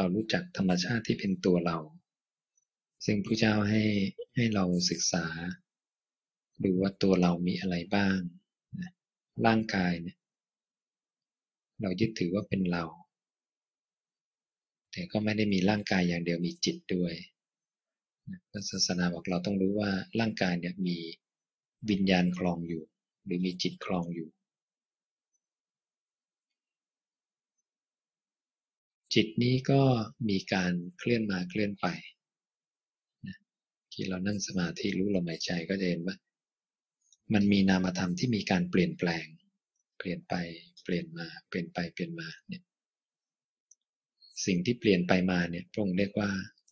เรารู้จักธรรมชาติที่เป็นตัวเราซึ่งพระเจ้าให้เราศึกษาดูว่าตัวเรามีอะไรบ้างร่างกายเนี่ยเรายึดถือว่าเป็นเราแต่ก็ไม่ได้มีร่างกายอย่างเดียวมีจิตด้วยพระศาสนาบอกเราต้องรู้ว่าร่างกายเนี่ยมีวิญญาณครองอยู่หรือมีจิตครองอยู่จิตนี้ก็มีการเคลื่อนมาเคลื่อนไปที่เรานั่งสมาธิรู้ลมหายใจก็จะเห็นว่ามันมีนามธรรมที่มีการเปลี่ยนแปลงเปลี่ยนไปเปลี่ยนมาเปลี่ยนไปเปลี่ยนมาเนี่ยสิ่งที่เปลี่ยนไปมาเนี่ยพระองค์เรียกว่า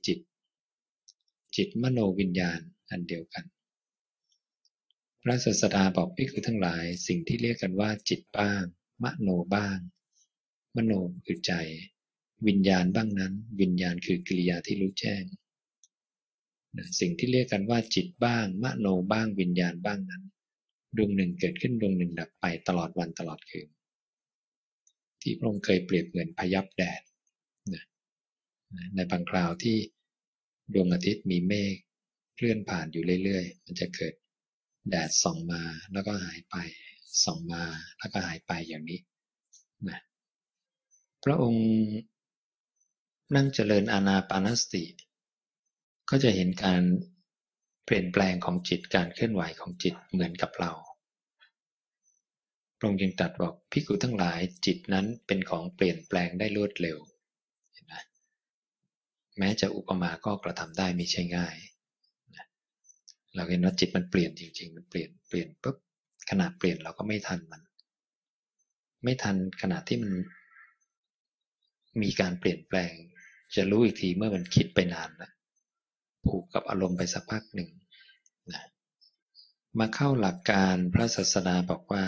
จิตมโนวิญญาณอันเดียวกันพระศาสดาบอกภิกษุทั้งหลายสิ่งที่เรียกกันว่าจิตบ้างมโนบ้างมโนคือใจวิญญาณบ้างนั้นวิญญาณคือกิริยาที่รู้แจ้งสิ่งที่เรียกกันว่าจิตบ้างมโนบ้างวิญญาณบ้างนั้นดวงหนึ่งเกิดขึ้นดวงหนึ่งดับไปตลอดวันตลอดคืนที่พระองค์เคยเปรียบเหมือนพยับแดดในบางคราวที่ดวงอาทิตย์มีเมฆเคลื่อนผ่านอยู่เรื่อยๆมันจะเกิดแดดส่องมาแล้วก็หายไปส่องมาแล้วก็หายไปอย่างนี้นะพระองค์นั่งเจริญอานาปานสติก็จะเห็นการเปลี่ยนแปลงของจิตการเคลื่อนไหวของจิตเหมือนกับเราพระองค์จึงตรัสบอกภิกษุทั้งหลายจิตนั้นเป็นของเปลี่ยนแปลงได้รวดเร็วเห็นไหมแม้จะอุปมาก็กระทำได้ไม่ใช่ง่ายเราเห็นว่าจิตมันเปลี่ยนจริงๆมันเปลี่ยนปุ๊บขณะเปลี่ยนเราก็ไม่ทันมันไม่ทันขณะที่มันมีการเปลี่ยนแปลงจะรู้อีกทีเมื่อมันคิดไปนานแล้วผูกกับอารมณ์ไปสักพักหนึ่งนะมาเข้าหลักการพระศาสดาบอกว่า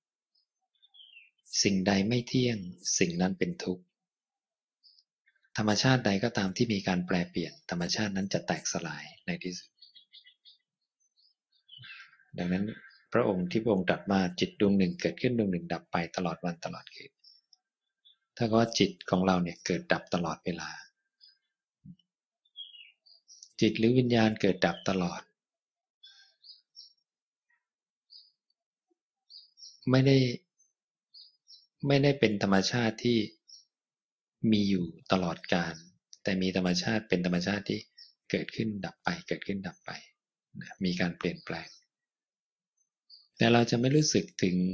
สิ่งใดไม่เที่ยงสิ่งนั้นเป็นทุกข์ธรรมชาติใดก็ตามที่มีการแปรเปลี่ยนธรรมชาตินั้นจะแตกสลายในที่สุดดังนั้นพระองค์ที่พระองค์ตรัสว่าจิตดวงหนึ่งเกิดขึ้นดวงหนึ่งดับไปตลอดวันตลอดคืนถ้าก็ว่าจิตของเราเนี่ยเกิดดับตลอดเวลาจิตหรือวิญญาณเกิดดับตลอดไม่ได้เป็นธรรมชาติที่มีอยู่ตลอดกาลแต่มีธรรมชาติเป็นธรรมชาติที่เกิดขึ้นดับไปเกิดขึ้นดับไปมีการเปลี่ยนแปลงแต่เราจะไม่รู้สึกถึง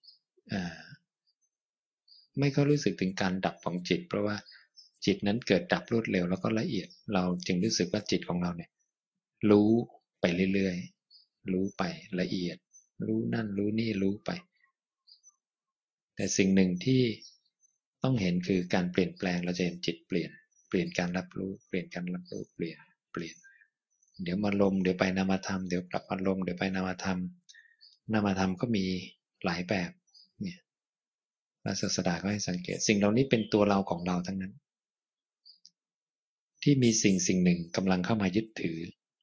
ไม่ก็รู้สึกถึงการดับของจิตเพราะว่าจิตนั้นเกิดดับรวดเร็วแล้วก็ละเอียดเราจึงรู้สึกว่าจิตของเราเนี่ยรู้ไปเรื่อยๆรู้ไปละเอียดรู้นั่นรู้นี่รู้ไปแต่สิ่งหนึ่งที่ต้องเห็นคือการเปลี่ยนแปลงเราจะเห็นจิตเปลี่ยนการรับรู้เปลี่ยนการรับรู้เปลี่ยนเดี๋ยวมาลมเดี๋ยวไปนามธรรมเดี๋ยวกลับอารมณ์เดี๋ยวไปนามธรรมนามธรรมก็มีหลายแบบเนี่ยพระศาสดาก็ให้สังเกตสิ่งเหล่านี้เป็นตัวเราของเราทั้งนั้นที่มีสิ่งหนึ่งกำลังเข้ามายึดถือ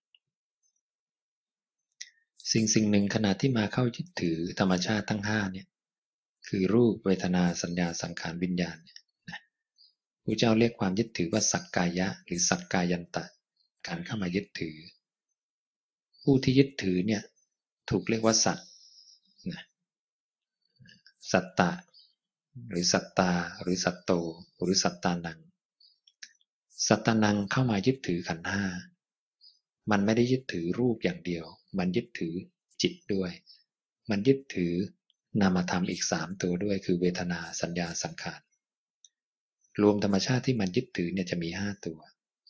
สิ่งหนึ่งขณะที่มาเข้ายึดถือธรรมชาติทั้งห้าเนี่ยคือรูปเวทนาสัญญาสังขารวิญญาณเนี่ยนะพระเจ้าเรียกความยึดถือว่าสักกายะหรือสักกายันตะการเข้ามายึดถือผู้ที่ยึดถือเนี่ยถูกเรียกว่าสัตว์นะสัตตะหรือสัตตาหรือสัตโตหรือสัตตานังสัตตานังเข้ามายึดถือขันธ์ห้ามันไม่ได้ยึดถือรูปอย่างเดียวมันยึดถือจิตด้วยมันยึดถือนามธรรมอีก3ตัวด้วยคือเวทนาสัญญาสังขารรวมธรรมชาติที่มันยึดถือเนี่ยจะมี5ตัว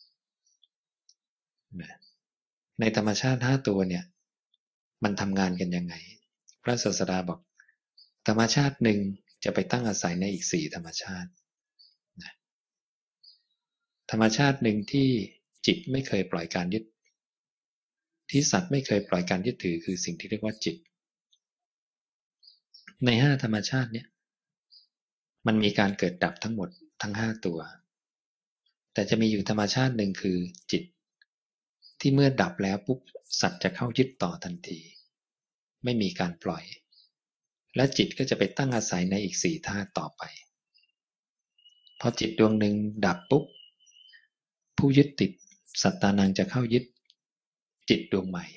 ในธรรมชาติ5ตัวเนี่ยมันทำงานกันยังไงพระศาสดาบอกธรรมชาติหนึ่งจะไปตั้งอาศัยในอีก4ธรรมชาติธรรมชาติหนึ่งที่จิตไม่เคยปล่อยการยึดที่สัตว์ไม่เคยปล่อยการยึดถือคือสิ่งที่เรียกว่าจิตใน5ธรรมชาติเนี่ยมันมีการเกิดดับทั้งหมดทั้ง5ตัวแต่จะมีอยู่ธรรมชาติหนึ่งคือจิตที่เมื่อดับแล้วปุ๊บสัตว์จะเข้ายึดต่อทันทีไม่มีการปล่อยและจิตก็จะไปตั้งอาศัยในอีก4ธาตุต่อไปพอจิตดวงหนึ่งดับปุ๊บผู้ยึดติดสัตตานังจะเข้ายึดจิตดวงใหม่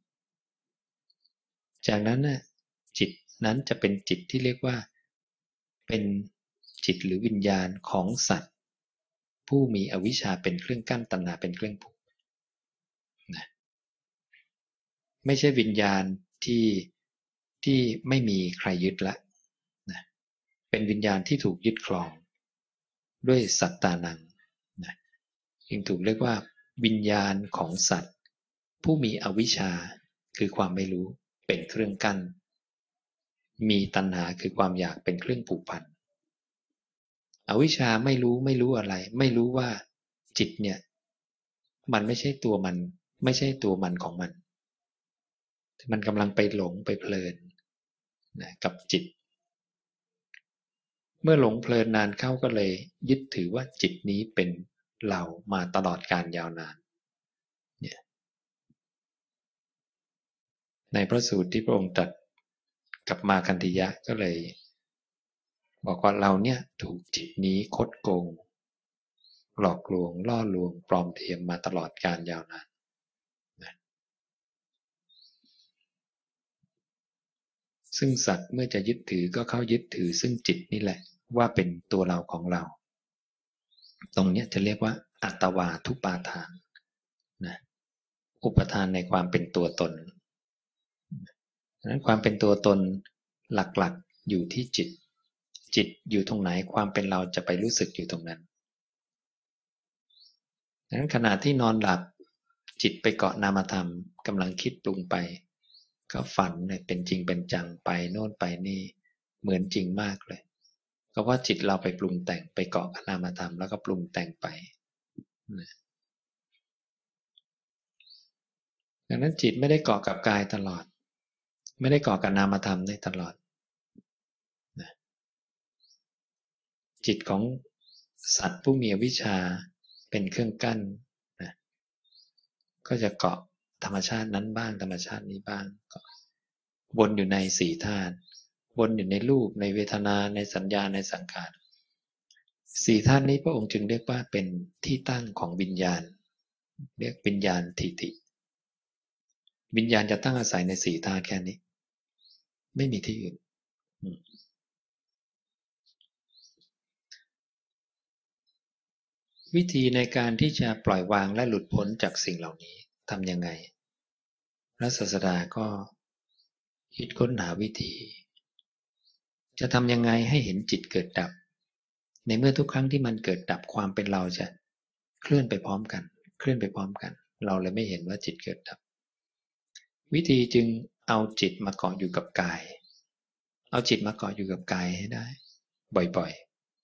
จากนั้นน่ะจิตนั้นจะเป็นจิตที่เรียกว่าเป็นจิตหรือวิญญาณของสัตว์ผู้มีอวิชชาเป็นเครื่องกั้นตัณหาเป็นเครื่องผูกนะไม่ใช่วิญญาณที่ไม่มีใครยึดละนะเป็นวิญญาณที่ถูกยึดครองด้วยสัตตานังนะจึงถูกเรียกว่าวิญญาณของสัตว์ผู้มีอวิชชาคือความไม่รู้เป็นเครื่องกั้นมีตัณหาคือความอยากเป็นเครื่องผูกพันอวิชชาไม่รู้อะไรไม่รู้ว่าจิตเนี่ยมันไม่ใช่ตัวมันไม่ใช่ตัวมันของมันมันกำลังไปหลงไปเพลินนะกับจิตเมื่อหลงเพลินนานเข้าก็เลยยึดถือว่าจิตนี้เป็นเรามาตลอดกาลยาวนานเนี่ยในพระสูตรที่พระองค์ตรัสกับมาคันธียะก็เลยบอกว่าเราเนี่ยถูกจิตนี้คดโกงหลอกลวงล่อลวงปลอมเทียมมาตลอดกาลยาวนานนะซึ่งสัตว์เมื่อจะยึดถือก็เข้ายึดถือซึ่งจิตนี่แหละว่าเป็นตัวเราของเราตรงนี้จะเรียกว่าอัตวาทุปาทานนะอุปทานในความเป็นตัวตนดังนั้นความเป็นตัวตนหลักๆอยู่ที่จิตจิตอยู่ตรงไหนความเป็นเราจะไปรู้สึกอยู่ตรงนั้นดังนั้นขณะที่นอนหลับจิตไปเกาะนามธรรมกำลังคิดปรุงไปก็ฝันเนี่ยเป็นจริงเป็นจังไปโน่นไปนี่เหมือนจริงมากเลยก็ว่าจิตเราไปปรุงแต่งไปเกาะกับนามธรรมแล้วก็ปรุงแต่งไปดังนั้นจิตไม่ได้เกาะกับกายตลอดไม่ได้เกาะกับนามธรรมได้ตลอดจิตของสัตว์ผู้มีอวิชชาเป็นเครื่องกั้นนะก็จะเกาะธรรมชาตินั้นบ้างธรรมชาตินี้บ้างก็วนอยู่ในสี่ธาตุวนอยู่ในรูปในเวทนาในสัญญาในสังขารสี่ธาตุนี้พระองค์จึงเรียกว่าเป็นที่ตั้งของวิญญาณเรียกวิญญาณทิฏฐิวิญญาณจะตั้งอาศัยในสี่ธาตุแค่นี้ไม่มีที่อื่นวิธีในการที่จะปล่อยวางและหลุดพ้นจากสิ่งเหล่านี้ทำยังไงพระศาสดาก็คิดค้นหาวิธีจะทำยังไงให้เห็นจิตเกิดดับในเมื่อทุกครั้งที่มันเกิดดับความเป็นเราจะเคลื่อนไปพร้อมกันเคลื่อนไปพร้อมกันเราเลยไม่เห็นว่าจิตเกิดดับวิธีจึงเอาจิตมาเกาะอยู่กับกายเอาจิตมาเกาะอยู่กับกายให้ได้บ่อย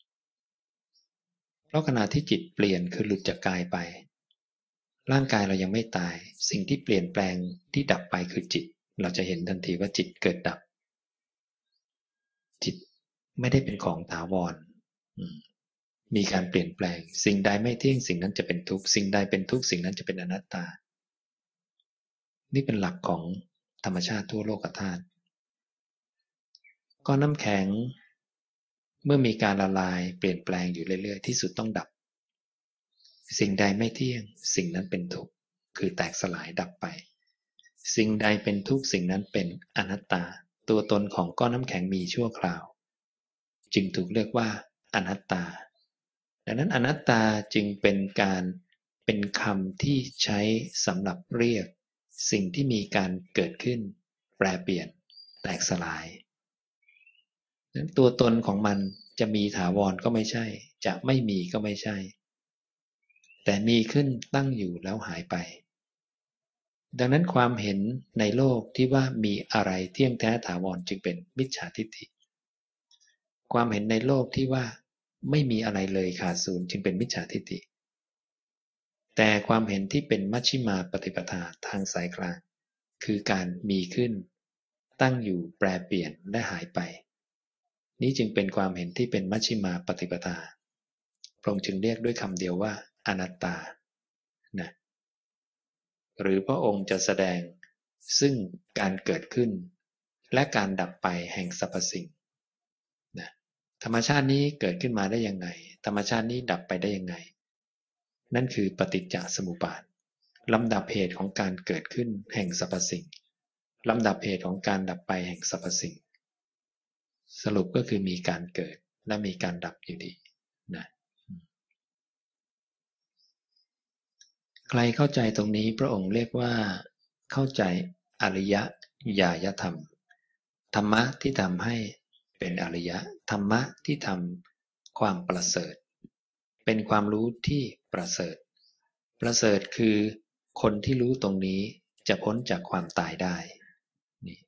ๆเพราะขณะที่จิตเปลี่ยนคือหลุดจากกายไปร่างกายเรายังไม่ตายสิ่งที่เปลี่ยนแปลงที่ดับไปคือจิตเราจะเห็นทันทีว่าจิตเกิดดับจิตไม่ได้เป็นของถาวรมีการเปลี่ยนแปลงสิ่งใดไม่เที่ยงสิ่งนั้นจะเป็นทุกข์สิ่งใดเป็นทุกข์สิ่งนั้นจะเป็นอนัตตานี่เป็นหลักของธรรมชาติทั่วโลกธาตุก้อนน้ำแข็งเมื่อมีการละลายเปลี่ยนแปลงอยู่เรื่อยๆที่สุดต้องดับสิ่งใดไม่เที่ยงสิ่งนั้นเป็นทุกข์คือแตกสลายดับไปสิ่งใดเป็นทุกข์สิ่งนั้นเป็นอนัตตาตัวตนของก้อนน้ำแข็งมีชั่วคราวจึงถูกเรียกว่าอนัตตาดังนั้นอนัตตาจึงเป็นคำที่ใช้สำหรับเรียกสิ่งที่มีการเกิดขึ้นแปรเปลี่ยนแตกสลายนั้นตัวตนของมันจะมีถาวรก็ไม่ใช่จะไม่มีก็ไม่ใช่แต่มีขึ้นตั้งอยู่แล้วหายไปดังนั้นความเห็นในโลกที่ว่ามีอะไรเที่ยงแท้ถาวรจึงเป็นมิจฉาทิฏฐิความเห็นในโลกที่ว่าไม่มีอะไรเลยขาดศูนย์จึงเป็นมิจฉาทิฏฐิแต่ความเห็นที่เป็นมัชฌิมาปฏิปทาทางสายกลางคือการมีขึ้นตั้งอยู่แปรเปลี่ยนและหายไปนี้จึงเป็นความเห็นที่เป็นมัชฌิมาปฏิปทาพระองค์จึงเรียกด้วยคำเดียวว่าอนัตตานะหรือพระองค์จะแสดงซึ่งการเกิดขึ้นและการดับไปแห่งสรรพสิ่งนะธรรมชาตินี้เกิดขึ้นมาได้ยังไงธรรมชาตินี้ดับไปได้ยังไงนั่นคือปฏิจจสมุปบาทลำดับเหตุของการเกิดขึ้นแห่งสรรพสิ่งลำดับเหตุของการดับไปแห่งสรรพสิ่งสรุปก็คือมีการเกิดและมีการดับอยู่ดีนะใครเข้าใจตรงนี้พระองค์เรียกว่าเข้าใจอริยญาณธรรมธรรมะที่ทำให้เป็นอริยะธรรมะที่ทำความประเสริฐเป็นความรู้ที่ประเสริฐประเสริฐคือคนที่รู้ตรงนี้จะพ้นจากความตายได้นี่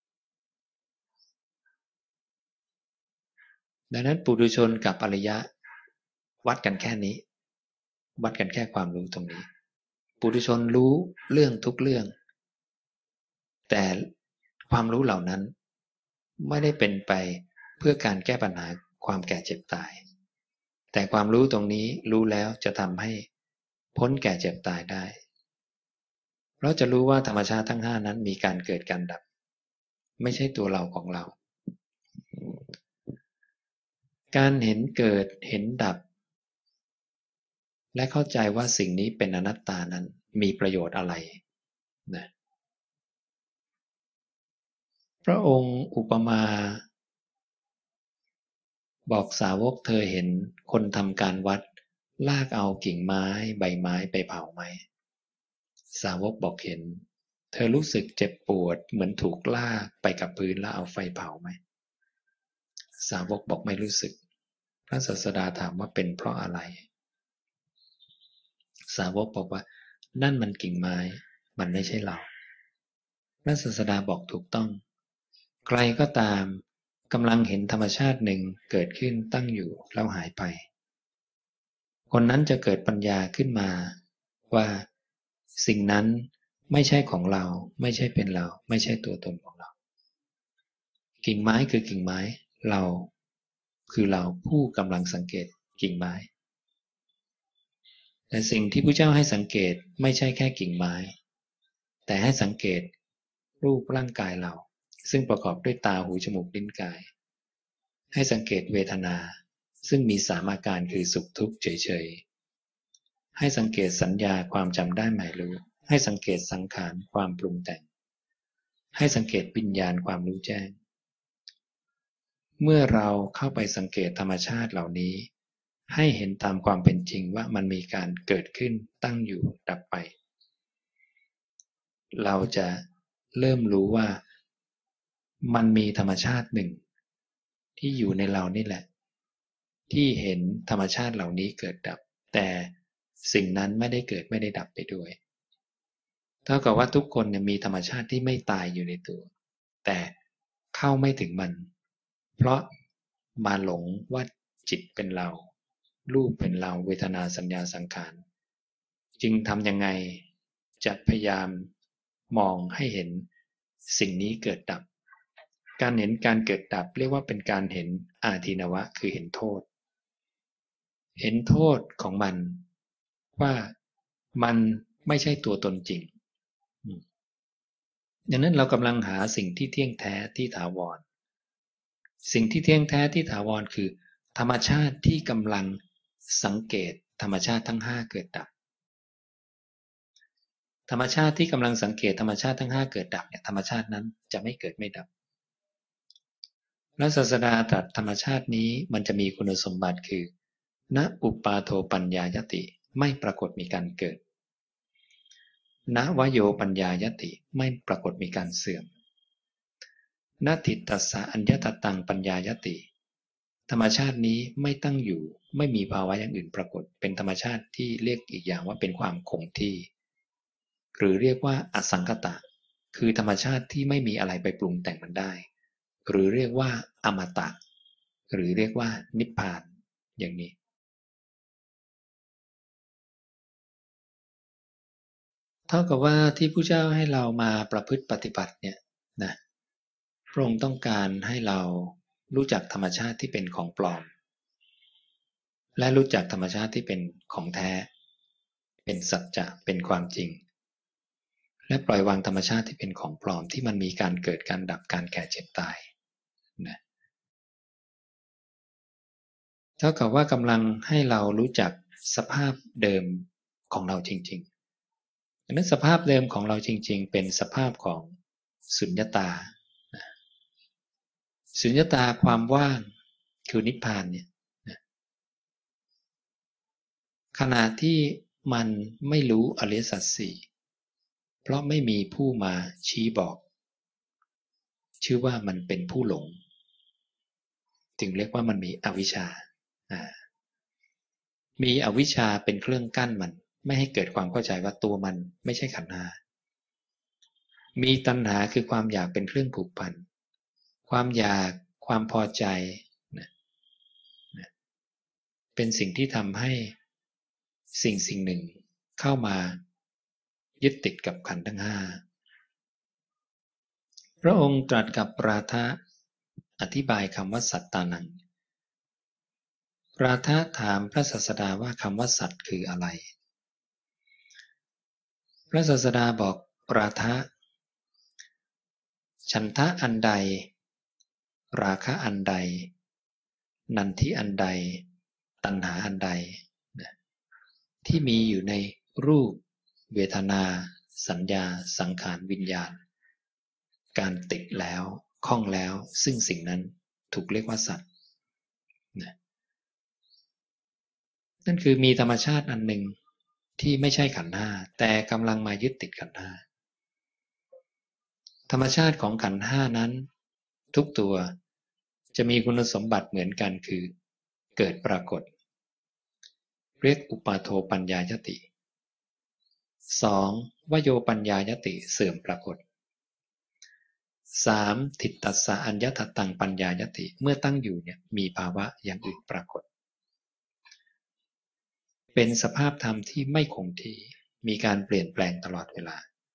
ดังนั้นปุถุชนกับอริยะวัดกันแค่นี้วัดกันแค่ความรู้ตรงนี้ปุถุชนรู้เรื่องทุกเรื่องแต่ความรู้เหล่านั้นไม่ได้เป็นไปเพื่อการแก้ปัญหาความแก่เจ็บตายแต่ความรู้ตรงนี้รู้แล้วจะทำให้พ้นแก่เจ็บตายได้เราจะรู้ว่าธรรมชาติทั้งห้านั้นมีการเกิดการดับไม่ใช่ตัวเราของเราการเห็นเกิดเห็นดับและเข้าใจว่าสิ่งนี้เป็นอนัตตานั้นมีประโยชน์อะไรนะพระองค์อุปมาบอกสาวกเธอเห็นคนทำการวัดลากเอากิ่งไม้ใบไม้ไปเผาไหมสาวกบอกเห็นเธอรู้สึกเจ็บปวดเหมือนถูกลากไปกับพื้นแล้วเอาไฟเผาไหมสาวกบอกไม่รู้สึกพระศาสดาถามว่าเป็นเพราะอะไรสาวกบอกว่านั่นมันกิ่งไม้มันไม่ใช่เราพระศาสดาบอกถูกต้องใครก็ตามกำลังเห็นธรรมชาติหนึ่งเกิดขึ้นตั้งอยู่แล้วหายไปคนนั้นจะเกิดปัญญาขึ้นมาว่าสิ่งนั้นไม่ใช่ของเราไม่ใช่เป็นเราไม่ใช่ตัวตนของเรากิ่งไม้คือกิ่งไม้เราคือเราผู้กำลังสังเกตกิ่งไม้แต่สิ่งที่พระเจ้าให้สังเกตไม่ใช่แค่กิ่งไม้แต่ให้สังเกตรูปร่างกายเราซึ่งประกอบด้วยตาหูจมูกลิ้นกายให้สังเกตเวทนาซึ่งมีสามอาการคือสุขทุกข์เฉยๆให้สังเกตสัญญาความจำได้หมายรู้ให้สังเกตสังขารความปรุงแต่งให้สังเกตวิญญาณความรู้แจ้งเมื่อเราเข้าไปสังเกตธรรมชาติเหล่านี้ให้เห็นตามความเป็นจริงว่ามันมีการเกิดขึ้นตั้งอยู่ดับไปเราจะเริ่มรู้ว่ามันมีธรรมชาติหนึ่งที่อยู่ในเรานี่แหละที่เห็นธรรมชาติเหล่านี้เกิดดับแต่สิ่งนั้นไม่ได้เกิดไม่ได้ดับไปด้วยเท่ากับว่าทุกคนเนี่ยมีธรรมชาติที่ไม่ตายอยู่ในตัวแต่เข้าไม่ถึงมันเพราะมาหลงว่าจิตเป็นเรารูปเป็นเราเวทนาสัญญาสังขารจึงทำยังไงจะพยายามมองให้เห็นสิ่งนี้เกิดดับการเห็นการเกิดดับเรียกว่าเป็นการเห็นอาทินวะคือเห็นโทษเห็นโทษของมันว่ามันไม่ใช่ตัวตนจริงดังนั้นเรากำลังหาสิ่งที่เที่ยงแท้ที่ถาวรสิ่งที่เที่ยงแท้ที่ถาวรคือธรรมชาติที่กำลังสังเกตธรรมชาติทั้งห้าเกิดดับธรรมชาติที่กำลังสังเกตธรรมชาติทั้งห้าเกิดดับเนี่ยธรรมชาตินั้นจะไม่เกิดไม่ดับและศาสดาตรัสธรรมชาตินี้มันจะมีคุณสมบัติคือณอุปาโทปัญญายติไม่ปรากฏมีการเกิดณวโยปัญญายติไม่ปรากฏมีการเสื่อมณทิฏฐัสสะอัญญตตังปัญญายติธรรมชาตินี้ไม่ตั้งอยู่ไม่มีภาวะอย่างอื่นปรากฏเป็นธรรมชาติที่เรียกอีกอย่างว่าเป็นความคงที่หรือเรียกว่าอสังคตะคือธรรมชาติที่ไม่มีอะไรไปปรุงแต่งมันได้หรือเรียกว่าอมตะหรือเรียกว่านิพพานอย่างนี้เท่ากับว่าที่พระเจ้าให้เรามาประพฤติปฏิบัติเนี่ยนะพระองค์ต้องการให้เรารู้จักธรรมชาติที่เป็นของปลอมและรู้จักธรรมชาติที่เป็นของแท้เป็นสัจจะเป็นความจริงและปล่อยวางธรรมชาติที่เป็นของปลอมที่มันมีการเกิดการดับการแก่เจ็บตายนะเท่ากับว่ากำลังให้เรารู้จักสภาพเดิมของเราจริงๆดังนั้นสภาพเดิมของเราจริงๆเป็นสภาพของสุญญตาสุญญตาความว่างคือนิพพานเนี่ยขณะที่มันไม่รู้อริยสัจสี่เพราะไม่มีผู้มาชี้บอกชื่อว่ามันเป็นผู้หลงจึงเรียกว่ามันมีอวิชชามีอวิชชาเป็นเครื่องกั้นมันไม่ให้เกิดความเข้าใจว่าตัวมันไม่ใช่ขันธ์ห้ามีตัณหาคือความอยากเป็นเครื่องผูกพันความอยากความพอใจเป็นสิ่งที่ทำให้สิ่งหนึ่งเข้ามายึดติดกับขันธ์ทั้งห้าพระองค์ตรัสกับปราทะอธิบายคำว่าสัตตานังปราทะถามพระศาสดาว่าคำว่าสัตว์คืออะไรพระศาสดาบอกปราทะฉันทะอันใดราคะอันใดนันทิอันใดตัณหาอันใดที่มีอยู่ในรูปเวทนาสัญญาสังขารวิญญาณการติดแล้วคล้องแล้วซึ่งสิ่งนั้นถูกเรียกว่าสัตว์นั่นคือมีธรรมชาติอันหนึ่งที่ไม่ใช่ขันธ์ห้าแต่กำลังมายึดติดขันธ์ห้าธรรมชาติของขันธ์ห้านั้นทุกตัวจะมีคุณสมบัติเหมือนกันคือเกิดปรากฏเรียกอุปาโทปัญญายติ 2. วโยปัญญายติเสื่อมปรากฏ 3. ทิฏตัสสะอัญญทัตตังปัญญายติเมื่อตั้งอยู่เนี่ยมีภาวะอย่างอื่นปรากฏเป็นสภาพธรรมที่ไม่คงที่มีการเปลี่ยนแปลงตลอดเวลา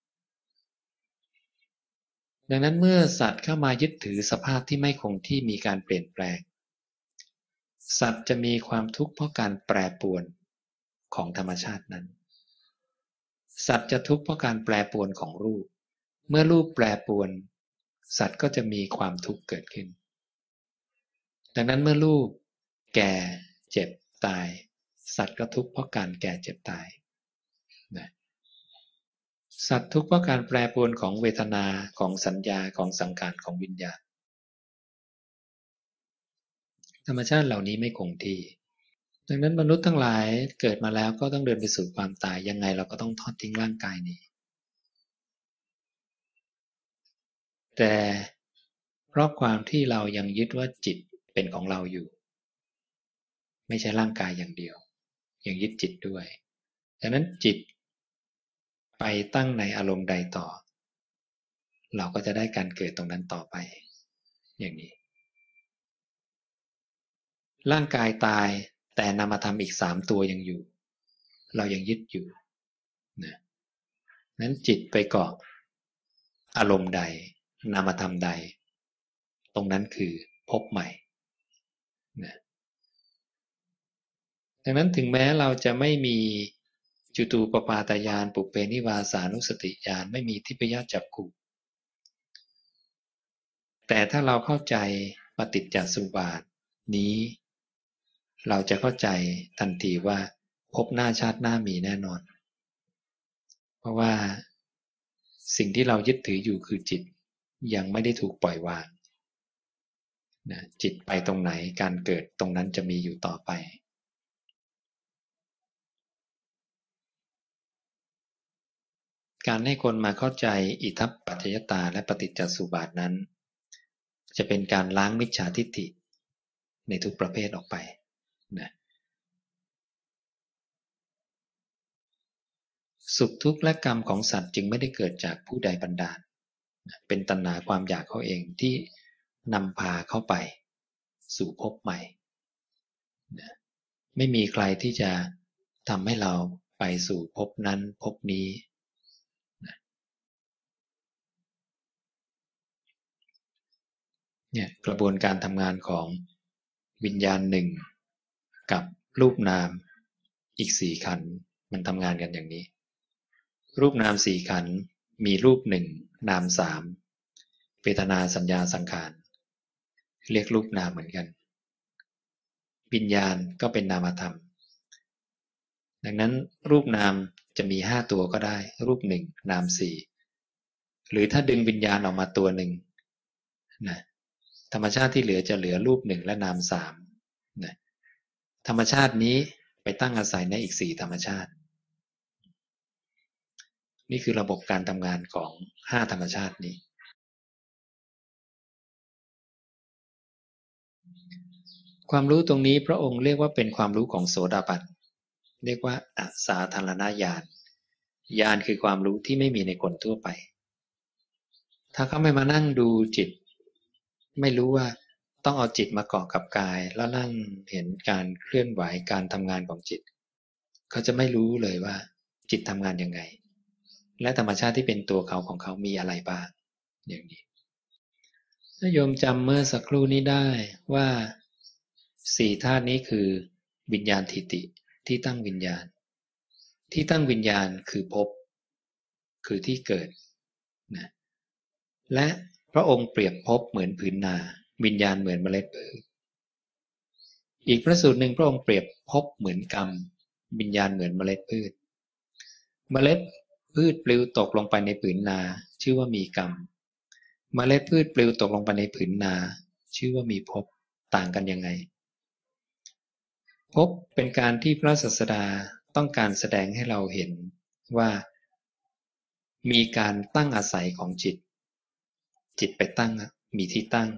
ดังนั้นเมื่อสัตว์เข้ามายึดถือสภาพที่ไม่คงที่มีการเปลี่ยนแปลงสัตว์จะมีความทุกข์เพราะการแปรปรวนของธรรมชาตินั้นสัตว์จะทุกข์เพราะการแปรปรวนของรูปเมื่อรูปแปรปรวนสัตว์ก็จะมีความทุกข์เกิดขึ้นดังนั้นเมื่อรูปแก่เจ็บตายสัตว์ก็ทุกข์เพราะการแก่เจ็บตายสัตว์ทุกข์เพราะการแปรปรวนของเวทนาของสัญญาของสังขารของวิญญาณธรรมชาติเหล่านี้ไม่คงที่ดังนั้นมนุษย์ทั้งหลายเกิดมาแล้วก็ต้องเดินไปสู่ความตายยังไงเราก็ต้องทอดทิ้งร่างกายนี้แต่เพราะความที่เรายังยึดว่าจิตเป็นของเราอยู่ไม่ใช่ร่างกายอย่างเดียวยังยึดจิตด้วยดังนั้นจิตไปตั้งในอารมณ์ใดต่อเราก็จะได้การเกิดตรงนั้นต่อไปอย่างนี้ร่างกายตายแต่นามธรรมอีก3ตัวยังอยู่เรายังยึดอยู่นะนั้นจิตไปเกาะอารมณ์ใดนามธรรมใดตรงนั้นคือภพใหม่นะดังนั้นถึงแม้เราจะไม่มีจุตูปปาตญาณปุเพนิวาสานุสติญาณไม่มีทิพยจักขุแต่ถ้าเราเข้าใจปฏิจจสมุปบาทนี้เราจะเข้าใจทันทีว่าภพหน้าชาติหน้ามีแน่นอนเพราะว่าสิ่งที่เรายึดถืออยู่คือจิตยังไม่ได้ถูกปล่อยวางนะจิตไปตรงไหนการเกิดตรงนั้นจะมีอยู่ต่อไปการให้คนมาเข้าใจอิทัปปัจจยตาและปฏิจจสมุปบาทนั้นจะเป็นการล้างมิจฉาทิฏฐิในทุกประเภทออกไปนะสุขทุกข์และกรรมของสัตว์จึงไม่ได้เกิดจากผู้ใดบันดาลเป็นตัณหาความอยากเขาเองที่นำพาเข้าไปสู่ภพใหม่นะไม่มีใครที่จะทำให้เราไปสู่ภพนั้นภพนี้เนี่ยกระบวนการทำงานของวิญญาณหนึ่งกับรูปนามอีก4ขันธ์มันทำงานกันอย่างนี้รูปนาม4ขันธ์มีรูป1นาม3เวทนาสัญญาสังขารเรียกรูปนามเหมือนกันวิญญาณก็เป็นนามธรรมดังนั้นรูปนามจะมี5ตัวก็ได้รูป1นาม4หรือถ้าดึงวิญญาณออกมาตัวหนึ่งนะธรรมชาติที่เหลือจะเหลือรูป1และนาม3นะธรรมชาตินี้ไปตั้งอาศัยในอีก4ธรรมชาตินี่คือระบบการทำงานของ5ธรรมชาตินี้ความรู้ตรงนี้พระองค์เรียกว่าเป็นความรู้ของโสดาบันเรียกว่าอสาธารณญาณญาณคือความรู้ที่ไม่มีในคนทั่วไปถ้าเขาไม่มานั่งดูจิตไม่รู้ว่าต้องเอาจิตมาเกาะกับกายแล้วนั่งเห็นการเคลื่อนไหวการทำงานของจิตเขาจะไม่รู้เลยว่าจิตทำงานยังไงและธรรมชาติที่เป็นตัวเขาของเขามีอะไรบ้างอย่างนี้ถ้าโยมจำเมื่อสักครู่นี้ได้ว่า4ธาตุนี้คือวิญญาณทิฏฐิที่ตั้งวิญญาณที่ตั้งวิญญาณคือภพคือที่เกิดนะและพระองค์เปรียบภพเหมือนผืนนาวิญญาณเหมือนเมล็ดพืชอีกพระสูตรหนึ่งพระองค์เปรียบภพเหมือนกรรมวิญญาณเหมือนเมล็ดพืชเมล็ดพืชปลิวตกลงไปในผืนนาชื่อว่ามีกรรมเมล็ดพืชปลิวตกลงไปในผืนนาชื่อว่ามีภพต่างกันยังไงภพเป็นการที่พระศาสดาต้องการแสดงให้เราเห็นว่ามีการตั้งอาศัยของจิตไปตั้งมีที่ตั้ง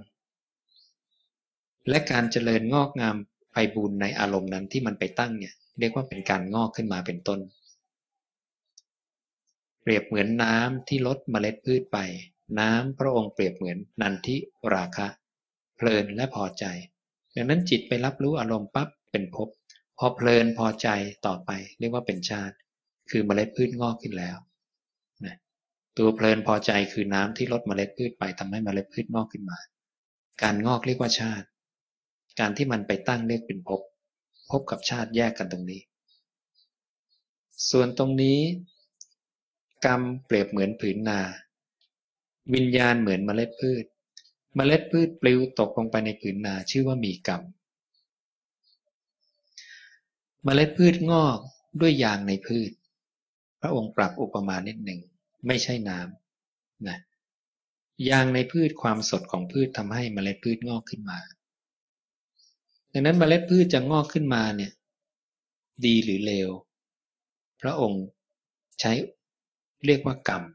และการเจริญงอกงามไพบูลย์ในอารมณ์นั้นที่มันไปตั้งเนี่ยเรียกว่าเป็นการงอกขึ้นมาเป็นต้นเปรียบเหมือนน้ำที่ลดเมล็ดพืชไปน้ำพระองค์เปรียบเหมือนนันทิราคะเพลินและพอใจดังนั้นจิตไปรับรู้อารมณ์ปั๊บเป็นภพพอเพลินพอใจต่อไปเรียกว่าเป็นชาติคือเมล็ดพืชงอกขึ้นแล้วนะตัวเพลินพอใจคือน้ำที่ลดเมล็ดพืชไปทำให้เมล็ดพืชงอกขึ้นมาการงอกเรียกว่าชาติการที่มันไปตั้งเรียกเป็นภพกับชาติแยกกันตรงนี้ส่วนตรงนี้กรรมเปรียบเหมือนผืนนาวิญญาณเหมือนเมล็ดพืชเมล็ดพืชปลิวตกลงไปในผืนนาชื่อว่ามีกรรมเมล็ดพืชงอกด้วยยางในพืชพระองค์ปรับอุปมานิดหนึ่งไม่ใช่น้ำนะยางในพืชความสดของพืชทำให้เมล็ดพืชงอกขึ้นมาดังนั้นเมล็ดพืชจะงอกขึ้นมาเนี่ยดีหรือเลวพระองค์ใช้เรียกว่ากรรม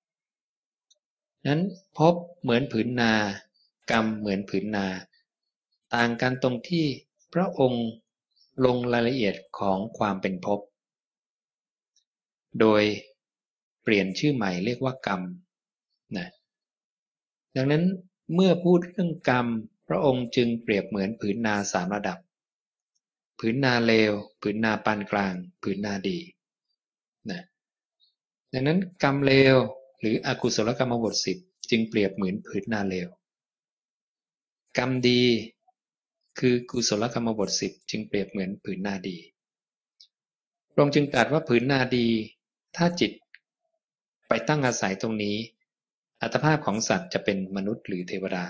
นั้นภพเหมือนผืนนากรรมเหมือนผืนนาต่างกันตรงที่พระองค์ลงรายละเอียดของความเป็นภพโดยเปลี่ยนชื่อใหม่เรียกว่ากรรมนะดังนั้นเมื่อพูดเรื่องกรรมพระองค์จึงเปรียบเหมือนผืนนา3ระดับผืนนาเลวผืนนาปานกลางผืนนาดีนะดังนั้นกรรมเลวหรืออกุศลกรรมบท10จึงเปรียบเหมือนผืนนาเลวกรรมดีคือกุศลกรรมบท10จึงเปรียบเหมือนผืนนาดีพระองค์จึงตรัสว่าผืนนาดีถ้าจิตไปตั้งอาศัยตรงนี้อัตภาพของสัตว์จะเป็นมนุษย์หรือเทวดา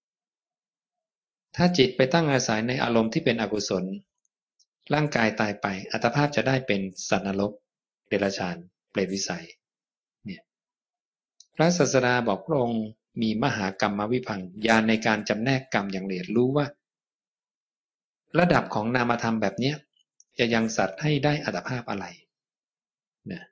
ถ้าจิตไปตั้งอาศัยในอารมณ์ที่เป็นอกุศลร่างกายตายไปอัตภาพจะได้เป็นสัตว์นรกเดรัจฉานเปรตวิสัยเนี่ยพระศาสดาบอกพระองค์มีมหากรรมวิพังค์ญาณในการจำแนกกรรมอย่างละเอียดรู้ว่าระดับของนามธรรมแบบนี้จะยังสัตว์ให้ได้อัตภาพอะไรนะ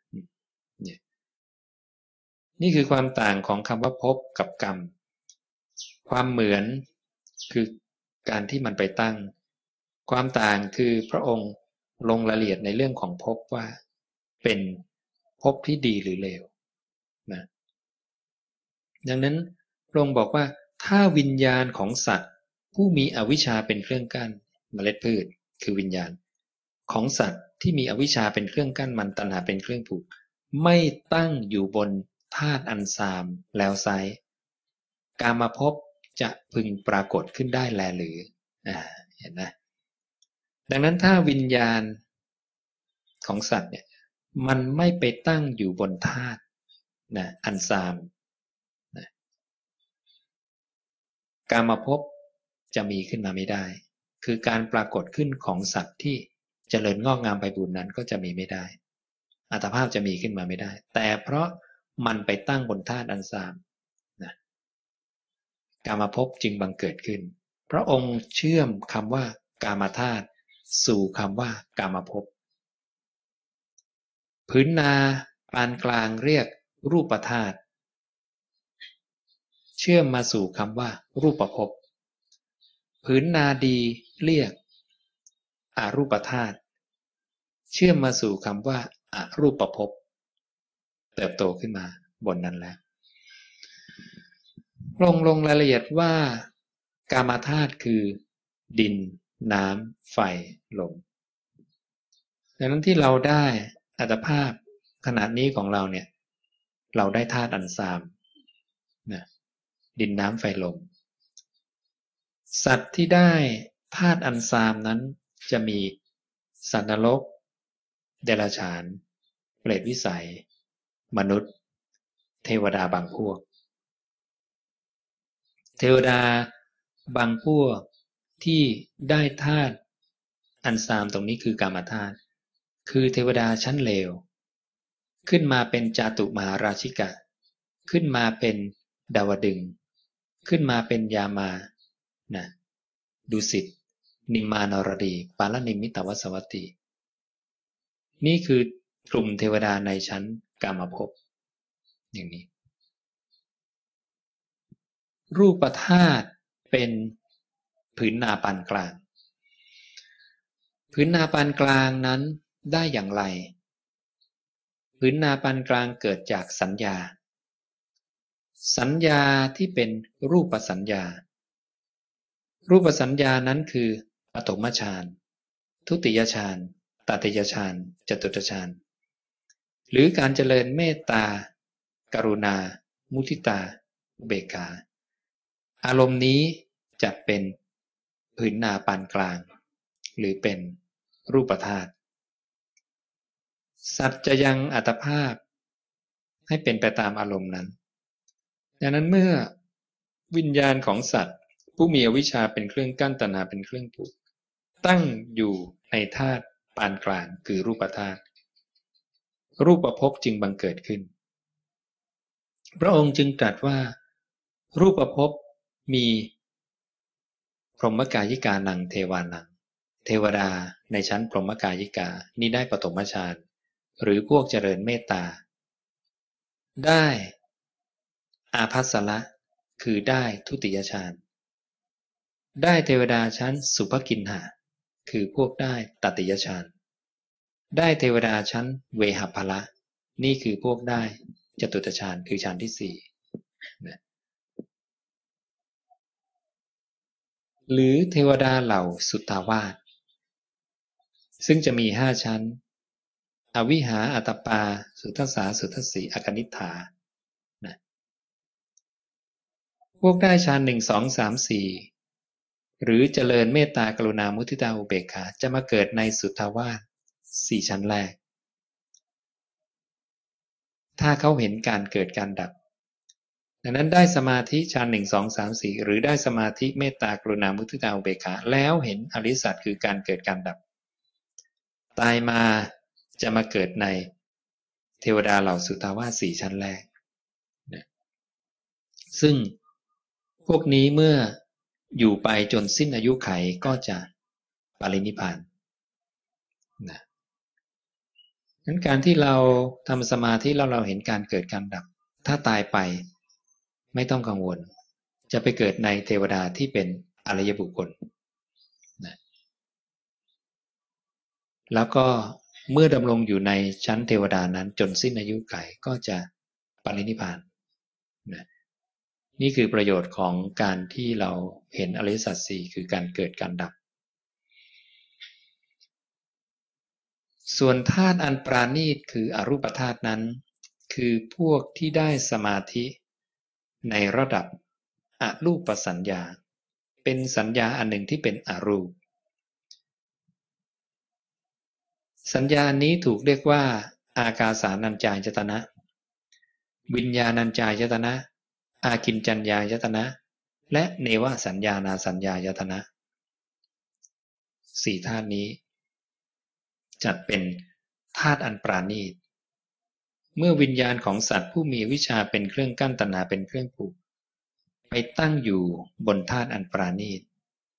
นี่คือความต่างของคำว่าภพกับกรรมความเหมือนคือการที่มันไปตั้งความต่างคือพระองค์ลงรายละเอียดในเรื่องของภพว่าเป็นภพที่ดีหรือเลวนะดังนั้นพระองค์บอกว่าถ้าวิญญาณของสัตว์ผู้มีอวิชชาเป็นเครื่องกั้นเมล็ดพืชคือวิญญาณของสัตว์ที่มีอวิชชาเป็นเครื่องกั้นมันตัณหาเป็นเครื่องผูกไม่ตั้งอยู่บนธาตุอันทรามแล้วไซร้กามภพจะพึงปรากฏขึ้นได้แลหรือเห็นไหมดังนั้นถ้าวิญญาณของสัตว์เนี่ยมันไม่ไปตั้งอยู่บนธาตุนะอันทรามนะกามภพจะมีขึ้นมาไม่ได้คือการปรากฏขึ้นของสัตว์ที่เจริญงอกงามไปบูรณ์นั้นก็จะมีไม่ได้อัตภาพจะมีขึ้นมาไม่ได้แต่เพราะมันไปตั้งบนธาตุอันทรามนะกามภพจึงบังเกิดขึ้นพระองค์เชื่อมคำว่ากามธาตุสู่คำว่ากามภพพื้นนาปานกลางเรียกรูปธาตุเชื่อมมาสู่คำว่ารูปภพพื้นนาดีเรียกอรูปธาตุเชื่อมมาสู่คำว่าอรูปภพเติบโตขึ้นมาบนนั้นแล้วลงรายละเอียดว่ากามธาตุคือดินน้ำไฟลมดังนั้นที่เราได้อัตภาพขนาดนี้ของเราเนี่ยเราได้ธาตุอันทรามนะดินน้ำไฟลมสัตว์ที่ได้ธาตุอันทรามนั้นจะมีสัตว์นรกเดรัจฉานเปรตวิสัยมนุษย์เทวดาบางพวกเทวดาบางพวกที่ได้ธาตุอันทรามตรงนี้คือกามธาตุคือเทวดาชั้นเลวขึ้นมาเป็นจาตุมหาราชิกะขึ้นมาเป็นดาวดึงส์ขึ้นมาเป็นยามานะดุสิตนิมมานรดีปาลนิมมิตวสวัตตีนี่คือกลุ่มเทวดาในชั้นกามภพอย่างนี้รูปธาตุเป็นผืนนาปานกลางผืนนาปานกลางนั้นได้อย่างไรผืนนาปานกลางเกิดจากสัญญาที่เป็นรูปสัญญารูปสัญญานั้นคือปฐมฌานทุติยฌานตติยฌานจตุตฌานหรือการเจริญเมตตากรุณามุทิตาอุเบกขาอารมณ์นี้จัดเป็นผืนนาปานกลางหรือเป็นรูปธาตุสัตว์จะยังอัตภาพให้เป็นไปตามอารมณ์นั้นดังนั้นเมื่อวิญญาณของสัตว์ผู้มีอวิชชาเป็นเครื่องกั้นตัณหาเป็นเครื่องผูกตั้งอยู่ในธาตุปานกลางคือรูปธาตุรูปภพจึงบังเกิดขึ้นพระองค์จึงตรัสว่ารูปภพมีพรหมกายิกานังเทวานังเทวดาในชั้นพรหมกายิกานี้ได้ปฐมฌานหรือพวกเจริญเมตตาได้อาภัสสละคือได้ทุติยฌานได้เทวดาชั้นสุภกินหาคือพวกได้ตติยฌานได้เทวดาชั้นเวหภละนี่คือพวกได้จตุตฌานคือฌานที่สี่หรือเทวดาเหล่าสุทธาวาสซึ่งจะมีห้าชั้นอวิหาอัตตปาสุทัสสาสุทัสสีอกนิฏฐาพวกได้ฌานหนึ่งสองสามสี่หรือเจริญเมตตากรุณามุทิตาอุเบกขาจะมาเกิดในสุทธาวาสสี่ชั้นแรกถ้าเขาเห็นการเกิดการดับดังนั้นได้สมาธิฌานหนึ่งสองสามสี่หรือได้สมาธิเมตตากรุณามุทิตาอุเบกขาแล้วเห็นอริยสัจคือการเกิดการดับตายมาจะมาเกิดในเทวดาเหล่าสุทธาวาสสี่ชั้นแรกซึ่งพวกนี้เมื่ออยู่ไปจนสิ้นอายุไขก็จะปรินิพพานนะงั้นการที่เราทำสมาธิแล้วเราเห็นการเกิดการดับถ้าตายไปไม่ต้องกังวลจะไปเกิดในเทวดาที่เป็นอริยบุคคลนะแล้วก็เมื่อดำรงอยู่ในชั้นเทวดานั้นจนสิ้นอายุไขก็จะปรินิพพานนะนี่คือประโยชน์ของการที่เราเห็นอริยสัจสี่คือการเกิดการดับส่วนธาตุอันปราณีตคืออรูปธาตุนั้นคือพวกที่ได้สมาธิในระดับอรูปสัญญาเป็นสัญญาอันหนึ่งที่เป็นอรูปสัญญานี้ถูกเรียกว่าอากาสานัญจายตนะวิญญาณัญจายตนะอากิญจัญญายตนะและเนวสัญญานาสัญญายตนะสี่ธาตุนี้จัดเป็นธาตุอันปราณีตเมื่อวิญญาณของสัตว์ผู้มีวิชาเป็นเครื่องกั้นตัณหาเป็นเครื่องผูกไปตั้งอยู่บนธาตุอันปราณีต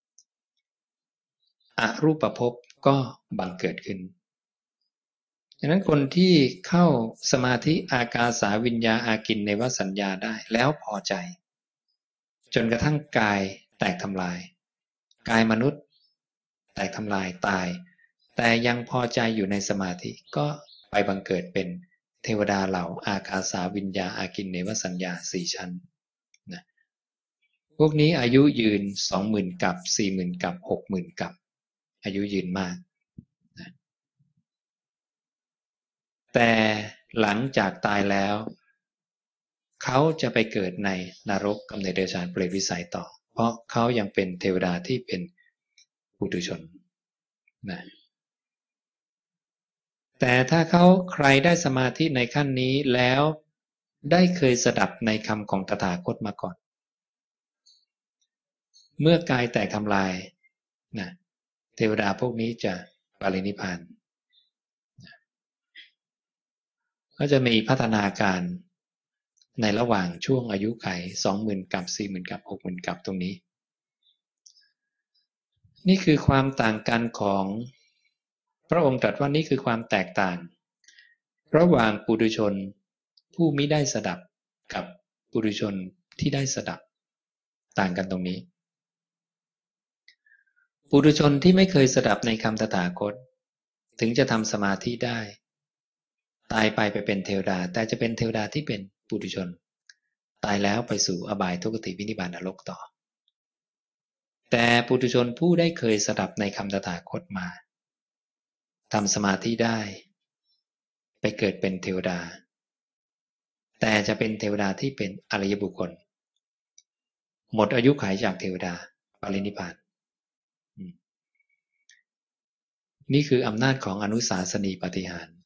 อรูปภพก็บังเกิดขึ้นดังนั้นคนที่เข้าสมาธิอากาสาวิญญาอากินเนวสัญญาได้แล้วพอใจจนกระทั่งกายแตกทำลายกายมนุษย์แตกทำลายตายแต่ยังพอใจอยู่ในสมาธิก็ไปบังเกิดเป็นเทวดาเหล่าอากาสาวิญญาอากินเนวสัญญา4ชั้นนะพวกนี้อายุยืน 20,000 กับ 40,000 กับ 60,000 กับอายุยืนมากนะแต่หลังจากตายแล้วเขาจะไปเกิดในนรกกำเนิดเดรัจฉานเปรตวิสัยต่อเพราะเขายังเป็นเทวดาที่เป็นปุถุชนนะแต่ถ้าใครได้สมาธิในขั้นนี้แล้วได้เคยสดับในคำของตถาคตมาก่อนเมื่อกายแตกทำลายนะเทวดาพวกนี้จะปรินิพพานนะก็จะมีพัฒนาการในระหว่างช่วงอายุไข 20,000 กับ 40,000 กับ 60,000 กับตรงนี้นี่คือความต่างกันของพระองค์ตรัสว่านี่คือความแตกต่างระหว่างปุถุชนผู้มิได้สดับกับปุถุชนที่ได้สดับต่างกันตรงนี้ปุถุชนที่ไม่เคยสดับในคำตถาคตถึงจะทำสมาธิได้ตายไปเป็นเทวดาแต่จะเป็นเทวดาที่เป็นปุถุชนตายแล้วไปสู่อบายทุกติวินิบาตนรกต่อแต่ปุถุชนผู้ได้เคยสดับในคำตถาคตมาทำสมาธิได้ไปเกิดเป็นเทวดาแต่จะเป็นเทวดาที่เป็นอริยบุคคลหมดอายุขัยจากเทวดาปรินิพพานนี่คืออำนาจของอนุสาสนีปาฏิหาริย์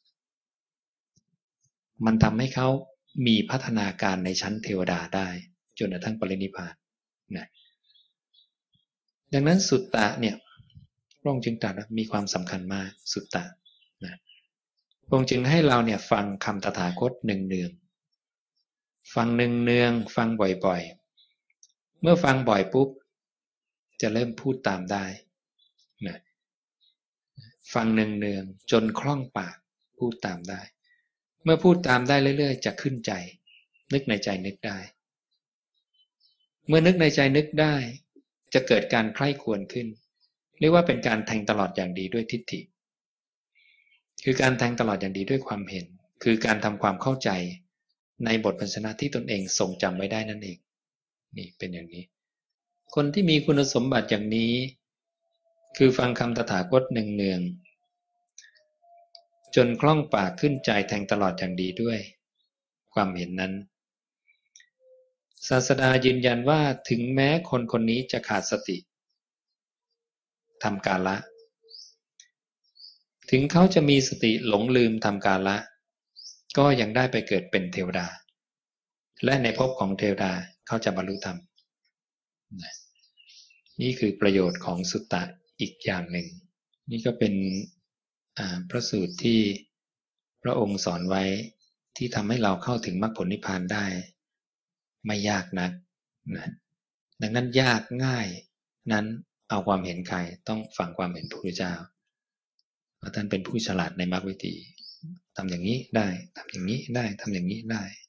มันทำให้เขามีพัฒนาการในชั้นเทวดาได้จนกระทั่งปรินิพพานนะดังนั้นสุตตะเนี่ยพระองค์จึงตรัสมีความสำคัญมากสุตตะนะพระองค์จึงให้เราเนี่ยฟังคำตถาคตเนืองๆฟังเนืองๆฟังบ่อยๆเมื่อฟังบ่อยปุ๊บจะเริ่มพูดตามได้นะฟังเนืองๆจนคล่องปากพูดตามได้เมื่อพูดตามได้เรื่อยๆจะขึ้นใจนึกในใจนึกได้เมื่อนึกในใจนึกได้จะเกิดการใคร่ควรขึ้นเรียกว่าเป็นการแทงตลอดอย่างดีด้วยทิฏฐิคือการแทงตลอดอย่างดีด้วยความเห็นคือการทำความเข้าใจในบทพยัญชนะที่ตนเองทรงจำไว้ได้นั่นเองนี่เป็นอย่างนี้คนที่มีคุณสมบัติอย่างนี้คือฟังคำตถาคตเนืองๆจนคล่องปากขึ้นใจแทงตลอดอย่างดีด้วยความเห็นนั้นศาสดายืนยันว่าถึงแม้คนคนนี้จะขาดสติทำกาละถึงเขาจะมีสติหลงลืมทำกาละก็ยังได้ไปเกิดเป็นเทวดาและในภพของเทวดาเขาจะบรรลุธรรมนี่คือประโยชน์ของสุตตะอีกอย่างหนึ่งนี่ก็เป็นพระสูตรที่พระองค์สอนไว้ที่ทำให้เราเข้าถึงมรรคผลนิพพานได้ไม่ยากนักนะดังนั้นยากง่ายนั้นเอาความเห็นใครต้องฟังความเห็นพระพุทธเจ้าเพราะท่านเป็นผู้ฉลาดในมรรควิธีทำอย่างนี้ได้ทำอย่างนี้ได้ทำอย่างนี้ได้